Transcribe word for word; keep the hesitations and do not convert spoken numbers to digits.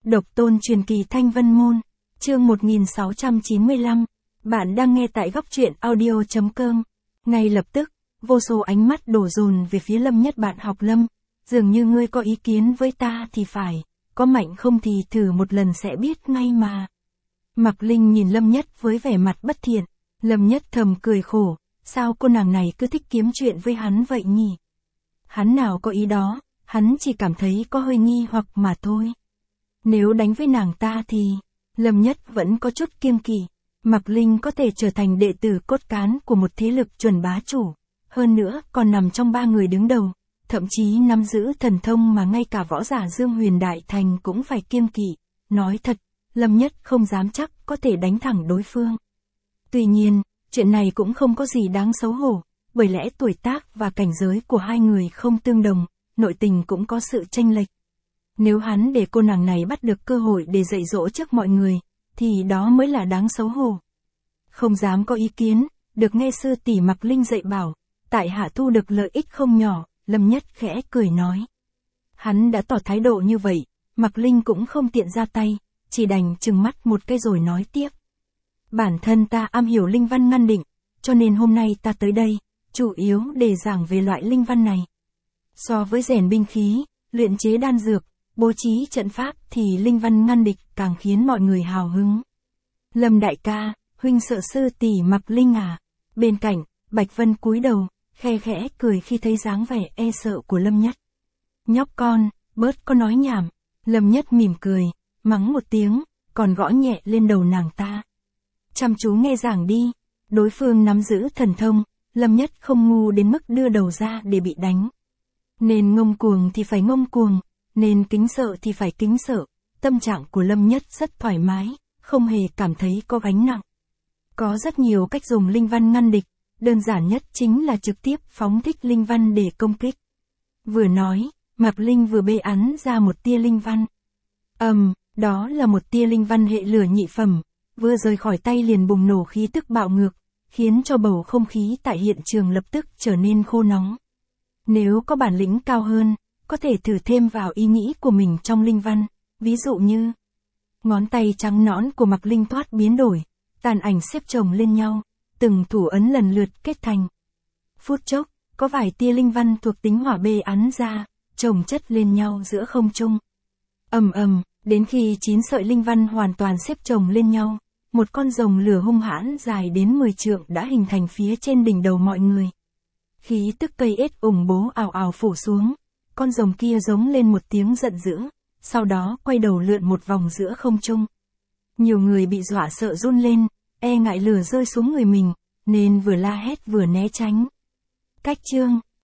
Độc tôn truyền kỳ Thanh Vân Môn, chương một nghìn sáu trăm chín mươi lăm, bạn đang nghe tại góc truyện audio chấm com. Ngay lập tức, vô số ánh mắt đổ dồn về phía Lâm Nhất. Bạn học Lâm, dường như ngươi có ý kiến với ta thì phải, có mạnh không thì thử một lần sẽ biết ngay mà. Mạc Linh nhìn Lâm Nhất với vẻ mặt bất thiện, Lâm Nhất thầm cười khổ, sao cô nàng này cứ thích kiếm chuyện với hắn vậy nhỉ? Hắn nào có ý đó, hắn chỉ cảm thấy có hơi nghi hoặc mà thôi. Nếu đánh với nàng ta thì, Lâm Nhất vẫn có chút kiêng kỵ, Mạc Linh có thể trở thành đệ tử cốt cán của một thế lực chuẩn bá chủ, hơn nữa còn nằm trong ba người đứng đầu, thậm chí nắm giữ thần thông mà ngay cả võ giả Dương Huyền Đại Thành cũng phải kiêng kỵ. Nói thật, Lâm Nhất không dám chắc có thể đánh thẳng đối phương. Tuy nhiên, chuyện này cũng không có gì đáng xấu hổ, bởi lẽ tuổi tác và cảnh giới của hai người không tương đồng, nội tình cũng có sự chênh lệch. Nếu hắn để cô nàng này bắt được cơ hội để dạy dỗ trước mọi người, thì đó mới là đáng xấu hổ. Không dám có ý kiến, được nghe sư tỷ Mạc Linh dạy bảo, tại hạ thu được lợi ích không nhỏ, Lâm Nhất khẽ cười nói. Hắn đã tỏ thái độ như vậy, Mạc Linh cũng không tiện ra tay, chỉ đành trừng mắt một cái rồi nói tiếp. Bản thân ta am hiểu linh văn ngăn định, cho nên hôm nay ta tới đây, chủ yếu để giảng về loại linh văn này. So với rèn binh khí, luyện chế đan dược, bố trí trận pháp thì linh văn ngăn địch càng khiến mọi người hào hứng. Lâm đại ca, huynh sợ sư tỷ Mạc Linh à? Bên cạnh, Bạch Vân cúi đầu, khe khẽ cười khi thấy dáng vẻ e sợ của Lâm Nhất. Nhóc con, bớt có nói nhảm. Lâm Nhất mỉm cười, mắng một tiếng, còn gõ nhẹ lên đầu nàng ta. Chăm chú nghe giảng đi, đối phương nắm giữ thần thông, Lâm Nhất không ngu đến mức đưa đầu ra để bị đánh. Nên ngông cuồng thì phải ngông cuồng, nên kính sợ thì phải kính sợ, tâm trạng của Lâm Nhất rất thoải mái, không hề cảm thấy có gánh nặng. Có rất nhiều cách dùng linh văn ngăn địch, đơn giản nhất chính là trực tiếp phóng thích linh văn để công kích. Vừa nói, Mạc Linh vừa bê ắn ra một tia linh văn. Ầm, um, đó là một tia linh văn hệ lửa nhị phẩm, vừa rời khỏi tay liền bùng nổ khí tức bạo ngược, khiến cho bầu không khí tại hiện trường lập tức trở nên khô nóng. Nếu có bản lĩnh cao hơn, có thể thử thêm vào ý nghĩ của mình trong linh văn, ví dụ như ngón tay trắng nõn của Mạc Linh thoát biến đổi, tàn ảnh xếp chồng lên nhau, từng thủ ấn lần lượt kết thành. Phút chốc, có vài tia linh văn thuộc tính hỏa bê ắn ra, chồng chất lên nhau giữa không trung. Ầm ầm, đến khi chín sợi linh văn hoàn toàn xếp chồng lên nhau, một con rồng lửa hung hãn dài đến mười trượng đã hình thành phía trên đỉnh đầu mọi người. Khí tức cây ết ủng bố ào ào phủ xuống, con rồng kia giống lên một tiếng giận dữ, sau đó quay đầu lượn một vòng giữa không trung. Nhiều người bị dọa sợ run lên, e ngại lửa rơi xuống người mình, nên vừa la hét vừa né tránh. Cách chương